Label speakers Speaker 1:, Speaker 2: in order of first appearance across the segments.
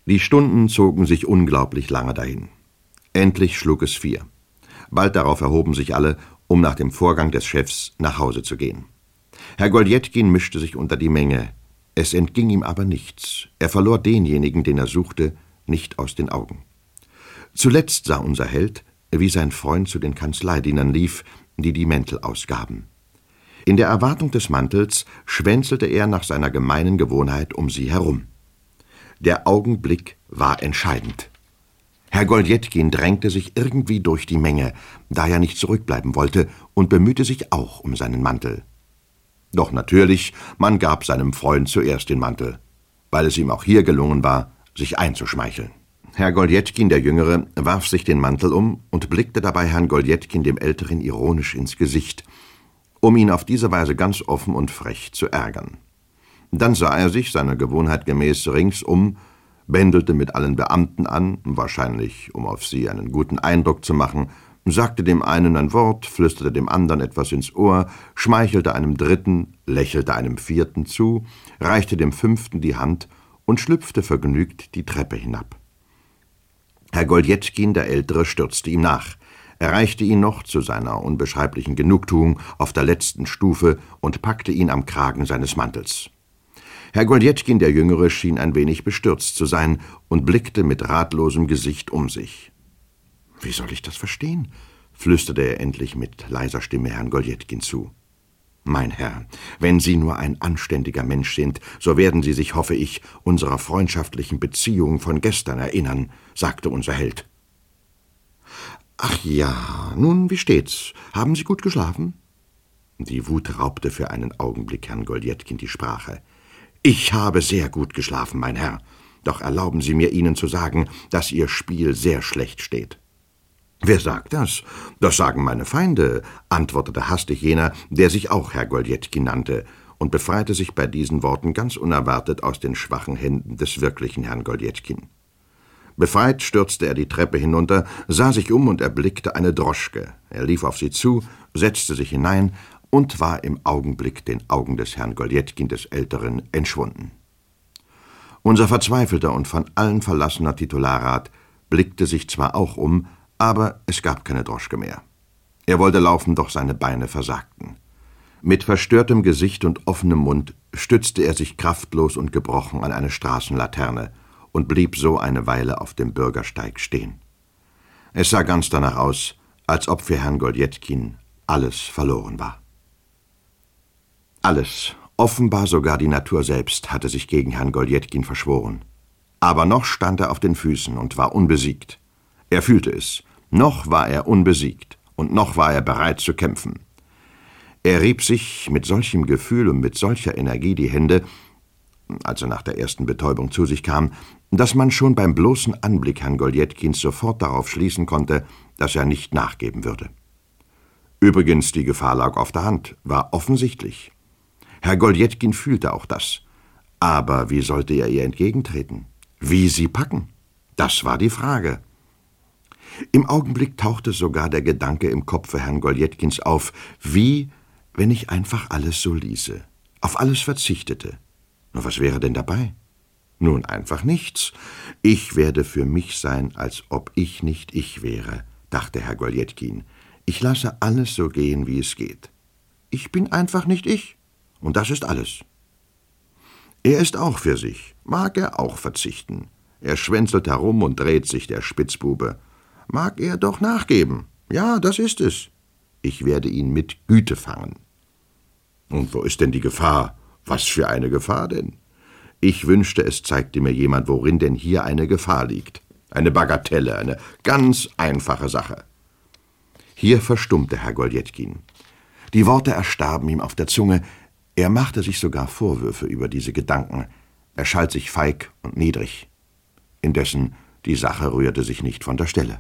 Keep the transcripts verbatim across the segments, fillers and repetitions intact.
Speaker 1: Die Stunden zogen sich unglaublich lange dahin. Endlich schlug es vier. Bald darauf erhoben sich alle, um nach dem Vorgang des Chefs nach Hause zu gehen. Herr Goldjetkin mischte sich unter die Menge. Es entging ihm aber nichts. Er verlor denjenigen, den er suchte, nicht aus den Augen. Zuletzt sah unser Held, wie sein Freund zu den Kanzleidienern lief, die die Mäntel ausgaben. In der Erwartung des Mantels schwänzelte er nach seiner gemeinen Gewohnheit um sie herum. Der Augenblick war entscheidend. Herr Goldjetkin drängte sich irgendwie durch die Menge, da er nicht zurückbleiben wollte, und bemühte sich auch um seinen Mantel. Doch natürlich, man gab seinem Freund zuerst den Mantel, weil es ihm auch hier gelungen war, sich einzuschmeicheln. Herr Goldjetkin, der Jüngere, warf sich den Mantel um und blickte dabei Herrn Goldjetkin, dem Älteren, ironisch ins Gesicht, um ihn auf diese Weise ganz offen und frech zu ärgern. Dann sah er sich, seiner Gewohnheit gemäß, ringsum, bändelte mit allen Beamten an, wahrscheinlich um auf sie einen guten Eindruck zu machen, sagte dem einen ein Wort, flüsterte dem anderen etwas ins Ohr, schmeichelte einem Dritten, lächelte einem Vierten zu, reichte dem Fünften die Hand und schlüpfte vergnügt die Treppe hinab. Herr Goldjetkin, der Ältere, stürzte ihm nach, erreichte ihn noch zu seiner unbeschreiblichen Genugtuung auf der letzten Stufe und packte ihn am Kragen seines Mantels. Herr Goldjetkin, der Jüngere, schien ein wenig bestürzt zu sein und blickte mit ratlosem Gesicht um sich. »Wie soll ich das verstehen?« flüsterte er endlich mit leiser Stimme Herrn Goldjetkin zu. »Mein Herr, wenn Sie nur ein anständiger Mensch sind, so werden Sie sich, hoffe ich, unserer freundschaftlichen Beziehung von gestern erinnern«, sagte unser Held. »Ach ja, nun, wie steht's? Haben Sie gut geschlafen?« Die Wut raubte für einen Augenblick Herrn Goldjetkin die Sprache. »Ich habe sehr gut geschlafen, mein Herr. Doch erlauben Sie mir, Ihnen zu sagen, dass Ihr Spiel sehr schlecht steht.« »Wer sagt das? Das sagen meine Feinde«, antwortete hastig jener, der sich auch Herr Goldjetkin nannte, und befreite sich bei diesen Worten ganz unerwartet aus den schwachen Händen des wirklichen Herrn Goldjetkin. Befreit stürzte er die Treppe hinunter, sah sich um und erblickte eine Droschke. Er lief auf sie zu, setzte sich hinein und war im Augenblick den Augen des Herrn Goldjetkin des Älteren entschwunden. Unser verzweifelter und von allen verlassener Titularrat blickte sich zwar auch um, aber es gab keine Droschke mehr. Er wollte laufen, doch seine Beine versagten. Mit verstörtem Gesicht und offenem Mund stützte er sich kraftlos und gebrochen an eine Straßenlaterne und blieb so eine Weile auf dem Bürgersteig stehen. Es sah ganz danach aus, als ob für Herrn Goldjetkin alles verloren war. Alles, offenbar sogar die Natur selbst, hatte sich gegen Herrn Goldjetkin verschworen. Aber noch stand er auf den Füßen und war unbesiegt. Er fühlte es, noch war er unbesiegt und noch war er bereit zu kämpfen. Er rieb sich mit solchem Gefühl und mit solcher Energie die Hände, als er nach der ersten Betäubung zu sich kam, dass man schon beim bloßen Anblick Herrn Goldjetkins sofort darauf schließen konnte, dass er nicht nachgeben würde. Übrigens, die Gefahr lag auf der Hand, war offensichtlich. Herr Goldjetkin fühlte auch das. Aber wie sollte er ihr entgegentreten? Wie sie packen? Das war die Frage. Im Augenblick tauchte sogar der Gedanke im Kopfe Herrn Goldjetkins auf, wie, wenn ich einfach alles so ließe, auf alles verzichtete. Nur was wäre denn dabei? Nun, einfach nichts. Ich werde für mich sein, als ob ich nicht ich wäre, dachte Herr Goldjetkin. Ich lasse alles so gehen, wie es geht. Ich bin einfach nicht ich, und das ist alles. Er ist auch für sich, mag er auch verzichten. Er schwänzelt herum und dreht sich, der Spitzbube. Mag er doch nachgeben. Ja, das ist es. Ich werde ihn mit Güte fangen. Und wo ist denn die Gefahr? Was für eine Gefahr denn? Ich wünschte, es zeigte mir jemand, worin denn hier eine Gefahr liegt. Eine Bagatelle, eine ganz einfache Sache. Hier verstummte Herr Goldjetkin. Die Worte erstarben ihm auf der Zunge. Er machte sich sogar Vorwürfe über diese Gedanken. Er schalt sich feig und niedrig. Indessen, die Sache rührte sich nicht von der Stelle.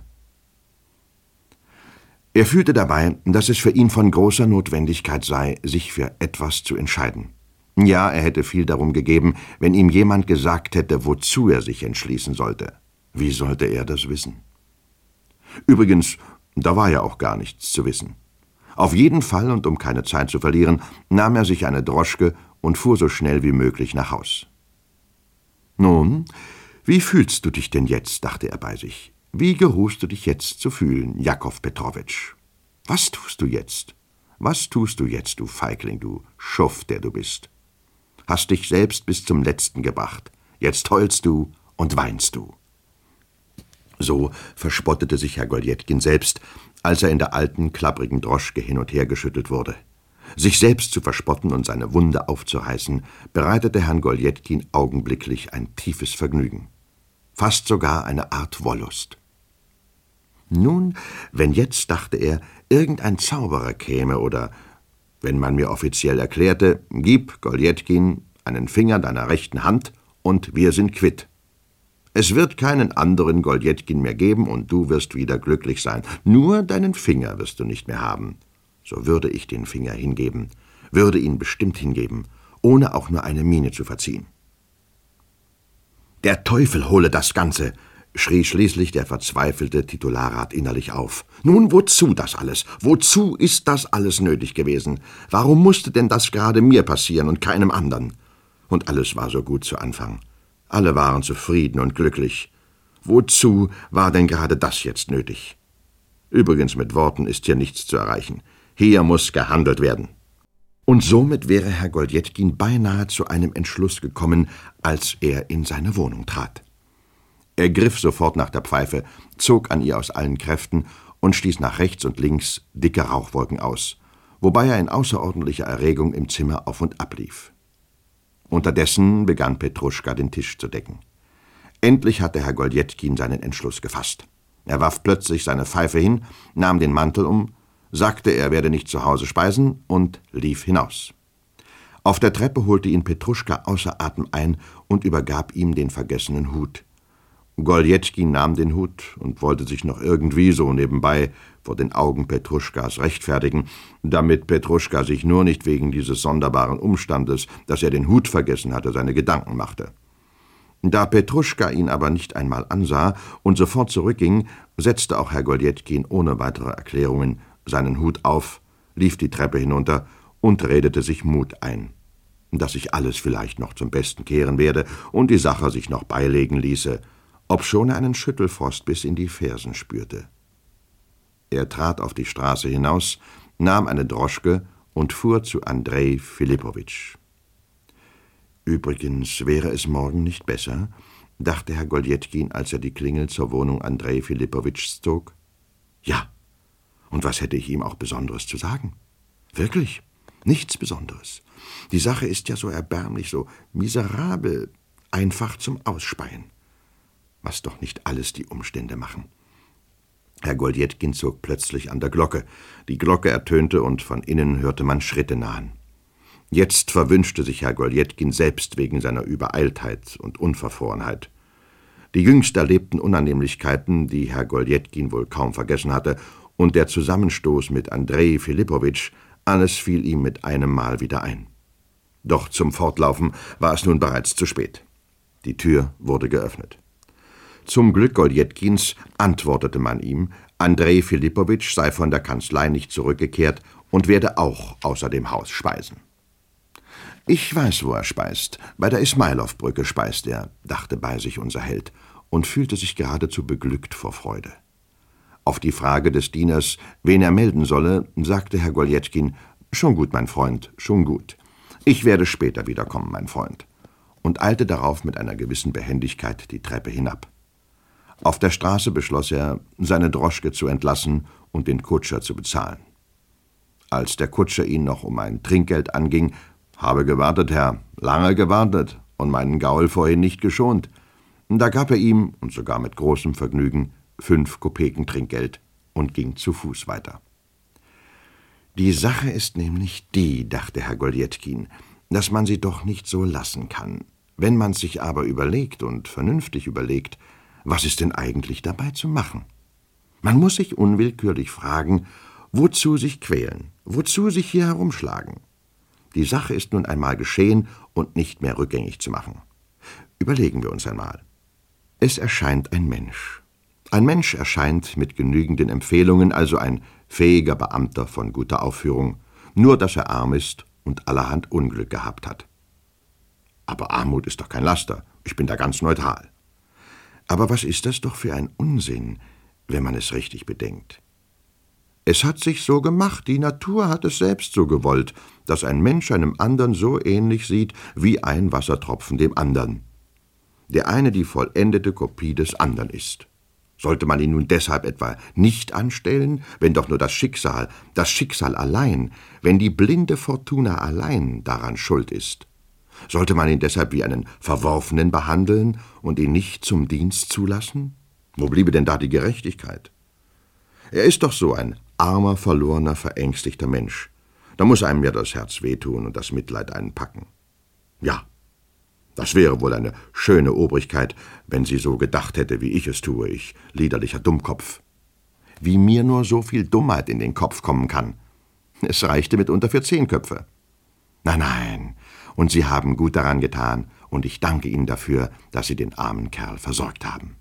Speaker 1: Er fühlte dabei, dass es für ihn von großer Notwendigkeit sei, sich für etwas zu entscheiden. Ja, er hätte viel darum gegeben, wenn ihm jemand gesagt hätte, wozu er sich entschließen sollte. Wie sollte er das wissen? Übrigens, da war ja auch gar nichts zu wissen. Auf jeden Fall, und um keine Zeit zu verlieren, nahm er sich eine Droschke und fuhr so schnell wie möglich nach Haus. Nun, »Wie fühlst du dich denn jetzt?« dachte er bei sich. »Wie geruhst du dich jetzt zu fühlen, Jakow Petrowitsch? Was tust du jetzt? Was tust du jetzt, du Feigling, du Schuft, der du bist? Hast dich selbst bis zum Letzten gebracht. Jetzt heulst du und weinst du.« So verspottete sich Herr Goljetkin selbst, als er in der alten, klapprigen Droschke hin und her geschüttelt wurde. Sich selbst zu verspotten und seine Wunde aufzureißen, bereitete Herrn Goljetkin augenblicklich ein tiefes Vergnügen. Fast sogar eine Art Wollust. Nun, wenn jetzt, dachte er, irgendein Zauberer käme oder, wenn man mir offiziell erklärte, »Gib, Goljetkin, einen Finger deiner rechten Hand und wir sind quitt. Es wird keinen anderen Goljetkin mehr geben und du wirst wieder glücklich sein. Nur deinen Finger wirst du nicht mehr haben.« So würde ich den Finger hingeben, würde ihn bestimmt hingeben, ohne auch nur eine Miene zu verziehen. »Der Teufel hole das Ganze«, schrie schließlich der verzweifelte Titularrat innerlich auf. »Nun, wozu das alles? Wozu ist das alles nötig gewesen? Warum musste denn das gerade mir passieren und keinem anderen? Und alles war so gut zu Anfang. Alle waren zufrieden und glücklich. Wozu war denn gerade das jetzt nötig? Übrigens, mit Worten ist hier nichts zu erreichen. Hier muss gehandelt werden.« Und somit wäre Herr Goljetkin beinahe zu einem Entschluss gekommen, als er in seine Wohnung trat. Er griff sofort nach der Pfeife, zog an ihr aus allen Kräften und stieß nach rechts und links dicke Rauchwolken aus, wobei er in außerordentlicher Erregung im Zimmer auf und ab lief. Unterdessen begann Petruschka den Tisch zu decken. Endlich hatte Herr Goljetkin seinen Entschluss gefasst. Er warf plötzlich seine Pfeife hin, nahm den Mantel um, sagte, er werde nicht zu Hause speisen und lief hinaus. Auf der Treppe holte ihn Petruschka außer Atem ein und übergab ihm den vergessenen Hut. Goljetkin nahm den Hut und wollte sich noch irgendwie so nebenbei vor den Augen Petruschkas rechtfertigen, damit Petruschka sich nur nicht wegen dieses sonderbaren Umstandes, dass er den Hut vergessen hatte, seine Gedanken machte. Da Petruschka ihn aber nicht einmal ansah und sofort zurückging, setzte auch Herr Goljetkin ohne weitere Erklärungen seinen Hut auf, lief die Treppe hinunter und redete sich Mut ein, dass sich alles vielleicht noch zum Besten kehren werde und die Sache sich noch beilegen ließe, obschon er einen Schüttelfrost bis in die Fersen spürte. Er trat auf die Straße hinaus, nahm eine Droschke und fuhr zu Andrej Filipowitsch. »Übrigens wäre es morgen nicht besser«, dachte Herr Goljetkin, als er die Klingel zur Wohnung Andrej Filipowitschs zog. »Ja, und was hätte ich ihm auch Besonderes zu sagen? Wirklich, nichts Besonderes. Die Sache ist ja so erbärmlich, so miserabel, einfach zum Ausspeien. Was doch nicht alles die Umstände machen.« Herr Goljetkin zog plötzlich an der Glocke. Die Glocke ertönte und von innen hörte man Schritte nahen. Jetzt verwünschte sich Herr Goljetkin selbst wegen seiner Übereiltheit und Unverfrorenheit. Die jüngst erlebten Unannehmlichkeiten, die Herr Goljetkin wohl kaum vergessen hatte, und der Zusammenstoß mit Andrej Filipowitsch, alles fiel ihm mit einem Mal wieder ein. Doch zum Fortlaufen war es nun bereits zu spät. Die Tür wurde geöffnet. Zum Glück Goljetkins antwortete man ihm, Andrej Filipowitsch sei von der Kanzlei nicht zurückgekehrt und werde auch außer dem Haus speisen. »Ich weiß, wo er speist. Bei der Ismailow-Brücke speist er«, dachte bei sich unser Held und fühlte sich geradezu beglückt vor Freude. Auf die Frage des Dieners, wen er melden solle, sagte Herr Goljetkin, »Schon gut, mein Freund, schon gut. Ich werde später wiederkommen, mein Freund«, und eilte darauf mit einer gewissen Behendigkeit die Treppe hinab. Auf der Straße beschloss er, seine Droschke zu entlassen und den Kutscher zu bezahlen. Als der Kutscher ihn noch um ein Trinkgeld anging, »Habe gewartet, Herr, lange gewartet und meinen Gaul vorhin nicht geschont«, da gab er ihm, und sogar mit großem Vergnügen, fünf Kopeken Trinkgeld und ging zu Fuß weiter. »Die Sache ist nämlich die«, dachte Herr Goljetkin, »dass man sie doch nicht so lassen kann. Wenn man sich aber überlegt und vernünftig überlegt, was ist denn eigentlich dabei zu machen? Man muss sich unwillkürlich fragen, wozu sich quälen, wozu sich hier herumschlagen? Die Sache ist nun einmal geschehen und nicht mehr rückgängig zu machen. Überlegen wir uns einmal. Es erscheint ein Mensch. Ein Mensch erscheint mit genügenden Empfehlungen, also ein fähiger Beamter von guter Aufführung, nur dass er arm ist und allerhand Unglück gehabt hat. Aber Armut ist doch kein Laster, ich bin da ganz neutral. Aber was ist das doch für ein Unsinn, wenn man es richtig bedenkt? Es hat sich so gemacht, die Natur hat es selbst so gewollt, dass ein Mensch einem anderen so ähnlich sieht, wie ein Wassertropfen dem anderen. Der eine die vollendete Kopie des anderen ist. Sollte man ihn nun deshalb etwa nicht anstellen, wenn doch nur das Schicksal, das Schicksal allein, wenn die blinde Fortuna allein daran schuld ist? Sollte man ihn deshalb wie einen Verworfenen behandeln und ihn nicht zum Dienst zulassen? Wo bliebe denn da die Gerechtigkeit? Er ist doch so ein armer, verlorener, verängstigter Mensch. Da muss einem ja das Herz wehtun und das Mitleid einen packen. Ja, das wäre wohl eine schöne Obrigkeit, wenn sie so gedacht hätte, wie ich es tue, ich liederlicher Dummkopf. Wie mir nur so viel Dummheit in den Kopf kommen kann. Es reichte mitunter für zehn Köpfe. Nein, nein, und Sie haben gut daran getan, und ich danke Ihnen dafür, dass Sie den armen Kerl versorgt haben.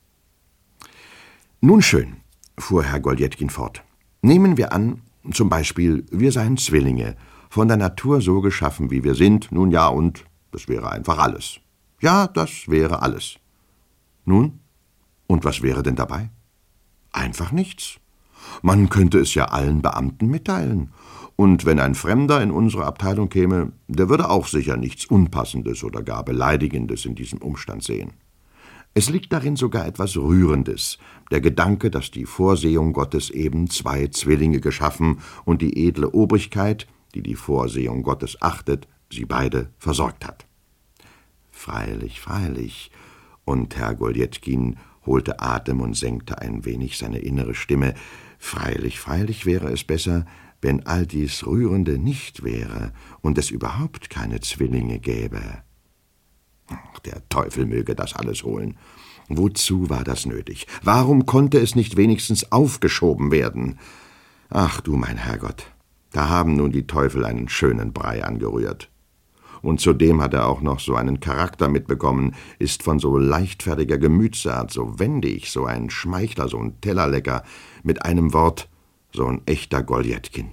Speaker 1: Nun schön, fuhr Herr Goljetkin fort. Nehmen wir an, zum Beispiel, wir seien Zwillinge, von der Natur so geschaffen, wie wir sind, nun ja, und das wäre einfach alles. Ja, das wäre alles. Nun, und was wäre denn dabei? Einfach nichts. Man könnte es ja allen Beamten mitteilen. Und wenn ein Fremder in unsere Abteilung käme, der würde auch sicher nichts Unpassendes oder gar Beleidigendes in diesem Umstand sehen. Es liegt darin sogar etwas Rührendes, der Gedanke, dass die Vorsehung Gottes eben zwei Zwillinge geschaffen und die edle Obrigkeit, die die Vorsehung Gottes achtet, sie beide versorgt hat. Freilich, freilich, und Herr Goljetkin holte Atem und senkte ein wenig seine innere Stimme, freilich, freilich wäre es besser, wenn all dies Rührende nicht wäre und es überhaupt keine Zwillinge gäbe. Ach, der Teufel möge das alles holen. Wozu war das nötig? Warum konnte es nicht wenigstens aufgeschoben werden? Ach du mein Herrgott, da haben nun die Teufel einen schönen Brei angerührt. Und zudem hat er auch noch so einen Charakter mitbekommen, ist von so leichtfertiger Gemütsart, so wendig, so ein Schmeichler, so ein Tellerlecker, mit einem Wort, so ein echter Goljetkin.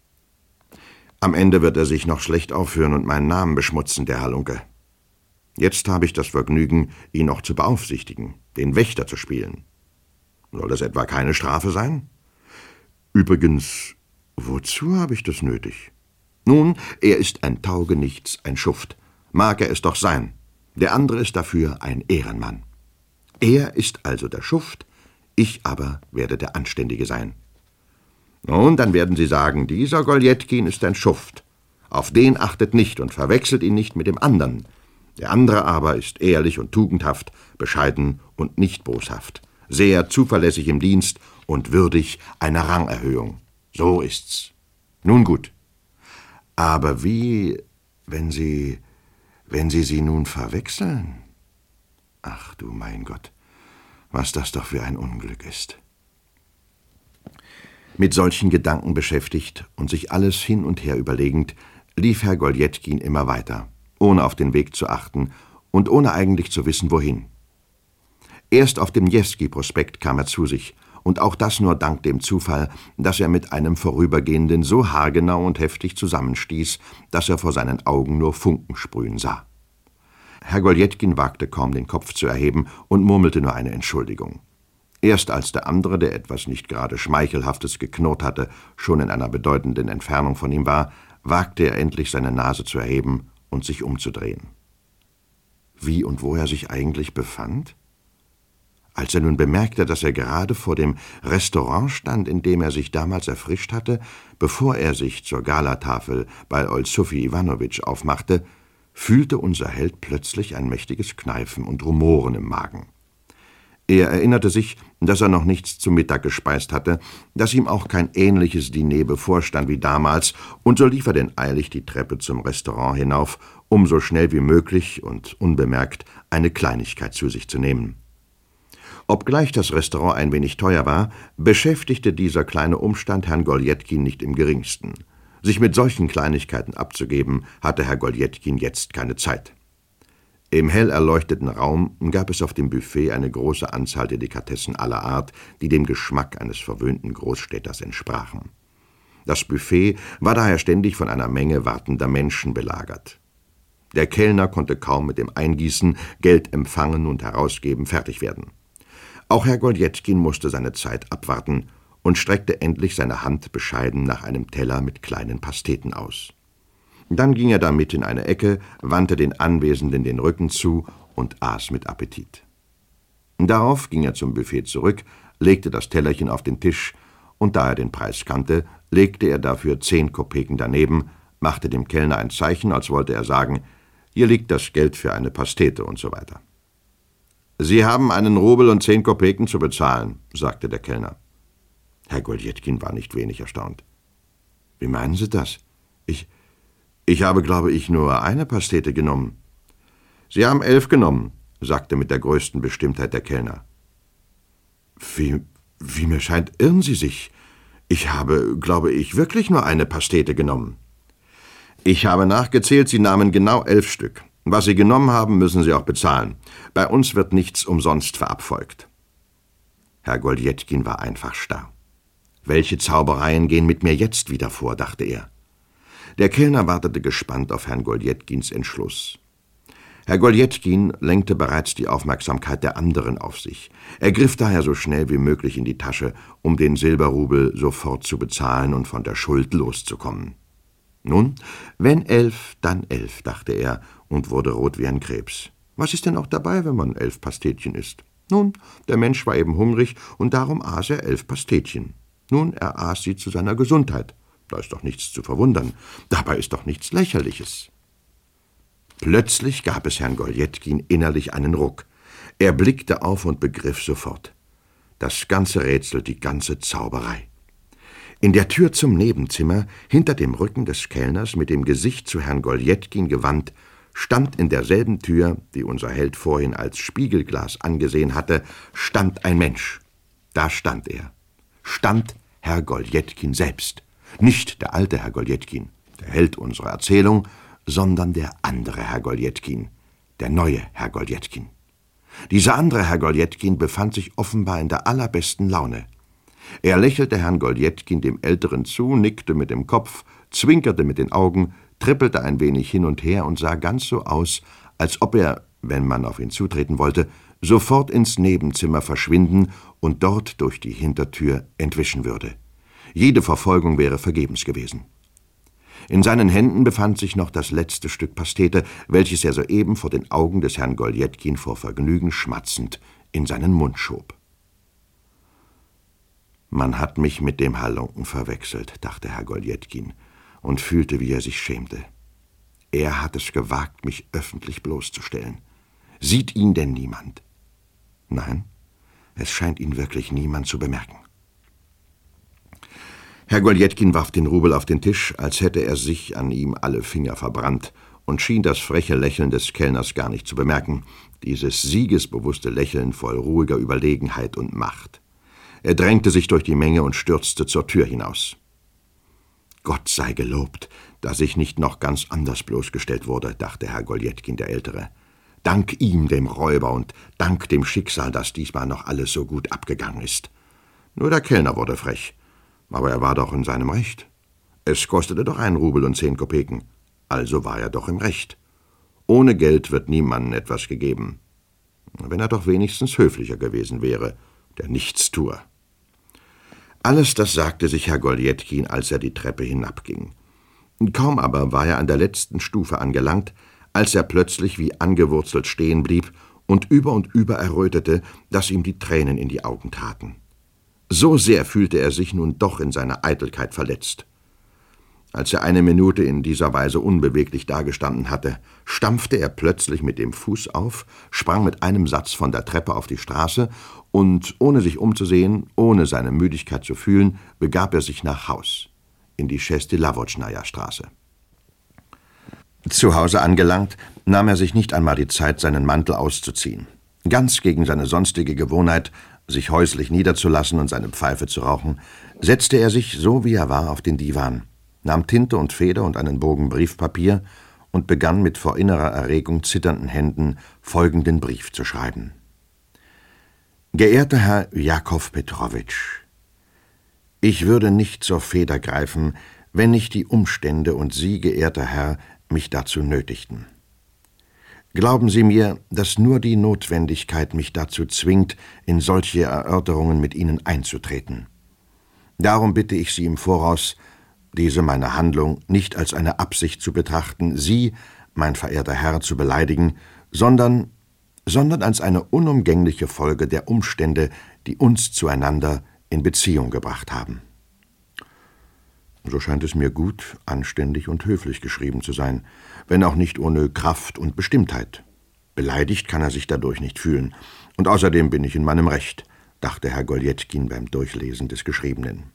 Speaker 1: Am Ende wird er sich noch schlecht aufführen und meinen Namen beschmutzen, der Halunke. Jetzt habe ich das Vergnügen, ihn noch zu beaufsichtigen, den Wächter zu spielen. Soll das etwa keine Strafe sein? Übrigens, wozu habe ich das nötig? Nun, er ist ein Taugenichts, ein Schuft. Mag er es doch sein. Der andere ist dafür ein Ehrenmann. Er ist also der Schuft, ich aber werde der Anständige sein. Nun, dann werden Sie sagen, dieser Goljetkin ist ein Schuft. Auf den achtet nicht und verwechselt ihn nicht mit dem anderen. Der andere aber ist ehrlich und tugendhaft, bescheiden und nicht boshaft, sehr zuverlässig im Dienst und würdig einer Rangerhöhung. So ist's. Nun gut. Aber wie, wenn Sie, wenn Sie sie nun verwechseln? Ach du mein Gott, was das doch für ein Unglück ist. Mit solchen Gedanken beschäftigt und sich alles hin und her überlegend, lief Herr Goljetkin immer weiter, ohne auf den Weg zu achten und ohne eigentlich zu wissen, wohin. Erst auf dem Newski-Prospekt kam er zu sich, und auch das nur dank dem Zufall, dass er mit einem Vorübergehenden so haargenau und heftig zusammenstieß, dass er vor seinen Augen nur Funken sprühen sah. Herr Goljetkin wagte kaum den Kopf zu erheben und murmelte nur eine Entschuldigung. Erst als der andere, der etwas nicht gerade Schmeichelhaftes geknurrt hatte, schon in einer bedeutenden Entfernung von ihm war, wagte er endlich seine Nase zu erheben und sich umzudrehen. Wie und wo er sich eigentlich befand? Als er nun bemerkte, dass er gerade vor dem Restaurant stand, in dem er sich damals erfrischt hatte, bevor er sich zur Galatafel bei Old Sophie Iwanowitsch aufmachte, fühlte unser Held plötzlich ein mächtiges Kneifen und Rumoren im Magen. Er erinnerte sich, dass er noch nichts zu Mittag gespeist hatte, dass ihm auch kein ähnliches Diner bevorstand wie damals, und so lief er denn eilig die Treppe zum Restaurant hinauf, um so schnell wie möglich und unbemerkt eine Kleinigkeit zu sich zu nehmen. Obgleich das Restaurant ein wenig teuer war, beschäftigte dieser kleine Umstand Herrn Goljetkin nicht im geringsten. Sich mit solchen Kleinigkeiten abzugeben, hatte Herr Goljetkin jetzt keine Zeit. Im hell erleuchteten Raum gab es auf dem Buffet eine große Anzahl Delikatessen aller Art, die dem Geschmack eines verwöhnten Großstädters entsprachen. Das Buffet war daher ständig von einer Menge wartender Menschen belagert. Der Kellner konnte kaum mit dem Eingießen, Geld empfangen und herausgeben fertig werden. Auch Herr Goldjetkin musste seine Zeit abwarten und streckte endlich seine Hand bescheiden nach einem Teller mit kleinen Pasteten aus. Dann ging er damit in eine Ecke, wandte den Anwesenden den Rücken zu und aß mit Appetit. Darauf ging er zum Buffet zurück, legte das Tellerchen auf den Tisch, und da er den Preis kannte, legte er dafür zehn Kopeken daneben, machte dem Kellner ein Zeichen, als wollte er sagen, hier liegt das Geld für eine Pastete und so weiter. »Sie haben einen Rubel und zehn Kopeken zu bezahlen«, sagte der Kellner. Herr Goldjetkin war nicht wenig erstaunt. »Wie meinen Sie das? Ich, ich habe, glaube ich, nur eine Pastete genommen.« »Sie haben elf genommen«, sagte mit der größten Bestimmtheit der Kellner. Wie, wie mir scheint, irren Sie sich. Ich habe, glaube ich, wirklich nur eine Pastete genommen. Ich habe nachgezählt, Sie nahmen genau elf Stück. Was Sie genommen haben, müssen Sie auch bezahlen. Bei uns wird nichts umsonst verabfolgt. Herr Goldjetkin war einfach starr. Welche Zaubereien gehen mit mir jetzt wieder vor, dachte er. Der Kellner wartete gespannt auf Herrn Goldjetkins Entschluss. Herr Goldjetkin lenkte bereits die Aufmerksamkeit der anderen auf sich. Er griff daher so schnell wie möglich in die Tasche, um den Silberrubel sofort zu bezahlen und von der Schuld loszukommen. Nun, wenn elf, dann elf, dachte er und wurde rot wie ein Krebs. Was ist denn auch dabei, wenn man elf Pastetchen isst? Nun, der Mensch war eben hungrig und darum aß er elf Pastetchen. Nun, er aß sie zu seiner Gesundheit. Da ist doch nichts zu verwundern. Dabei ist doch nichts Lächerliches. Plötzlich gab es Herrn Goldjetkin innerlich einen Ruck. Er blickte auf und begriff sofort. Das ganze Rätsel, die ganze Zauberei. In der Tür zum Nebenzimmer, hinter dem Rücken des Kellners, mit dem Gesicht zu Herrn Goldjetkin gewandt, stand in derselben Tür, die unser Held vorhin als Spiegelglas angesehen hatte, stand ein Mensch. Da stand er. Stand Herr Goldjetkin selbst. Nicht der alte Herr Goldjetkin, der Held unserer Erzählung, sondern der andere Herr Goldjetkin, der neue Herr Goldjetkin. Dieser andere Herr Goldjetkin befand sich offenbar in der allerbesten Laune. Er lächelte Herrn Goldjetkin, dem Älteren, zu, nickte mit dem Kopf, zwinkerte mit den Augen, trippelte ein wenig hin und her und sah ganz so aus, als ob er, wenn man auf ihn zutreten wollte, sofort ins Nebenzimmer verschwinden und dort durch die Hintertür entwischen würde. Jede Verfolgung wäre vergebens gewesen. In seinen Händen befand sich noch das letzte Stück Pastete, welches er soeben vor den Augen des Herrn Goldjetkin vor Vergnügen schmatzend in seinen Mund schob. »Man hat mich mit dem Halunken verwechselt«, dachte Herr Goldjetkin und fühlte, wie er sich schämte. Er hat es gewagt, mich öffentlich bloßzustellen. Sieht ihn denn niemand? Nein, es scheint ihn wirklich niemand zu bemerken. Herr Goldjetkin warf den Rubel auf den Tisch, als hätte er sich an ihm alle Finger verbrannt, und schien das freche Lächeln des Kellners gar nicht zu bemerken, dieses siegesbewusste Lächeln voll ruhiger Überlegenheit und Macht. Er drängte sich durch die Menge und stürzte zur Tür hinaus. »Gott sei gelobt, dass ich nicht noch ganz anders bloßgestellt wurde«, dachte Herr Goldjetkin der Ältere. »Dank ihm, dem Räuber, und dank dem Schicksal, dass diesmal noch alles so gut abgegangen ist. Nur der Kellner wurde frech. Aber er war doch in seinem Recht. Es kostete doch einen Rubel und zehn Kopeken. Also war er doch im Recht. Ohne Geld wird niemandem etwas gegeben. Wenn er doch wenigstens höflicher gewesen wäre, der Nichtstuer.« Alles das sagte sich Herr Goldjetkin, als er die Treppe hinabging. Kaum aber war er an der letzten Stufe angelangt, als er plötzlich wie angewurzelt stehen blieb und über und über errötete, dass ihm die Tränen in die Augen traten. So sehr fühlte er sich nun doch in seiner Eitelkeit verletzt. Als er eine Minute in dieser Weise unbeweglich dagestanden hatte, stampfte er plötzlich mit dem Fuß auf, sprang mit einem Satz von der Treppe auf die Straße und, ohne sich umzusehen, ohne seine Müdigkeit zu fühlen, begab er sich nach Haus, in die Schesty-Lawotschnaja-Straße. Zu Hause angelangt, nahm er sich nicht einmal die Zeit, seinen Mantel auszuziehen. Ganz gegen seine sonstige Gewohnheit, sich häuslich niederzulassen und seine Pfeife zu rauchen, setzte er sich, so wie er war, auf den Divan, nahm Tinte und Feder und einen Bogen Briefpapier und begann mit vor innerer Erregung zitternden Händen folgenden Brief zu schreiben. »Geehrter Herr Jakow Petrowitsch, ich würde nicht zur Feder greifen, wenn nicht die Umstände und Sie, geehrter Herr, mich dazu nötigten. Glauben Sie mir, dass nur die Notwendigkeit mich dazu zwingt, in solche Erörterungen mit Ihnen einzutreten. Darum bitte ich Sie im Voraus, diese meine Handlung nicht als eine Absicht zu betrachten, Sie, mein verehrter Herr, zu beleidigen, sondern, sondern als eine unumgängliche Folge der Umstände, die uns zueinander in Beziehung gebracht haben. So scheint es mir gut, anständig und höflich geschrieben zu sein, wenn auch nicht ohne Kraft und Bestimmtheit. Beleidigt kann er sich dadurch nicht fühlen, und außerdem bin ich in meinem Recht, dachte Herr Goljetkin beim Durchlesen des Geschriebenen.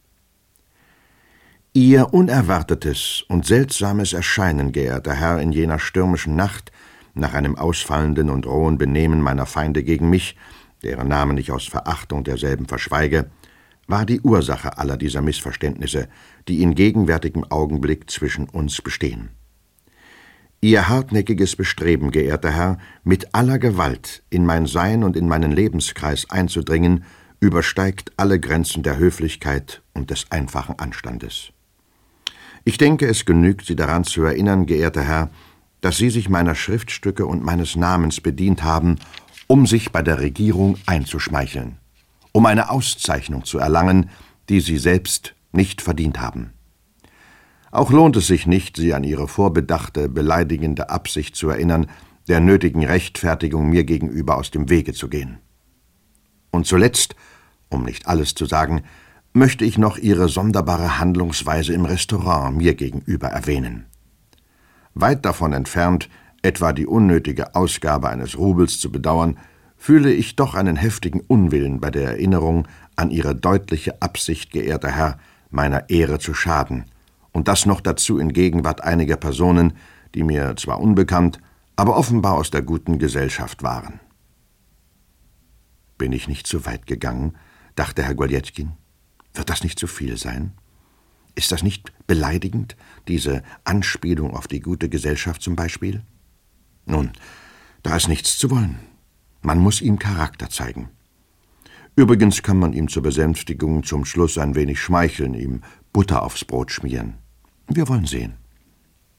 Speaker 1: Ihr unerwartetes und seltsames Erscheinen, geehrter Herr, in jener stürmischen Nacht, nach einem ausfallenden und rohen Benehmen meiner Feinde gegen mich, deren Namen ich aus Verachtung derselben verschweige, war die Ursache aller dieser Missverständnisse, die in gegenwärtigem Augenblick zwischen uns bestehen. Ihr hartnäckiges Bestreben, geehrter Herr, mit aller Gewalt in mein Sein und in meinen Lebenskreis einzudringen, übersteigt alle Grenzen der Höflichkeit und des einfachen Anstandes. Ich denke, es genügt, Sie daran zu erinnern, geehrter Herr, dass Sie sich meiner Schriftstücke und meines Namens bedient haben, um sich bei der Regierung einzuschmeicheln, um eine Auszeichnung zu erlangen, die Sie selbst nicht verdient haben. Auch lohnt es sich nicht, Sie an Ihre vorbedachte, beleidigende Absicht zu erinnern, der nötigen Rechtfertigung mir gegenüber aus dem Wege zu gehen. Und zuletzt, um nicht alles zu sagen, möchte ich noch Ihre sonderbare Handlungsweise im Restaurant mir gegenüber erwähnen. Weit davon entfernt, etwa die unnötige Ausgabe eines Rubels zu bedauern, fühle ich doch einen heftigen Unwillen bei der Erinnerung an Ihre deutliche Absicht, geehrter Herr, meiner Ehre zu schaden, und das noch dazu in Gegenwart einiger Personen, die mir zwar unbekannt, aber offenbar aus der guten Gesellschaft waren. Bin ich nicht zu weit gegangen, dachte Herr Goljetkin. Wird das nicht zu viel sein? Ist das nicht beleidigend, diese Anspielung auf die gute Gesellschaft zum Beispiel? Nun, da ist nichts zu wollen. Man muss ihm Charakter zeigen. Übrigens kann man ihm zur Besänftigung zum Schluss ein wenig schmeicheln, ihm Butter aufs Brot schmieren. Wir wollen sehen.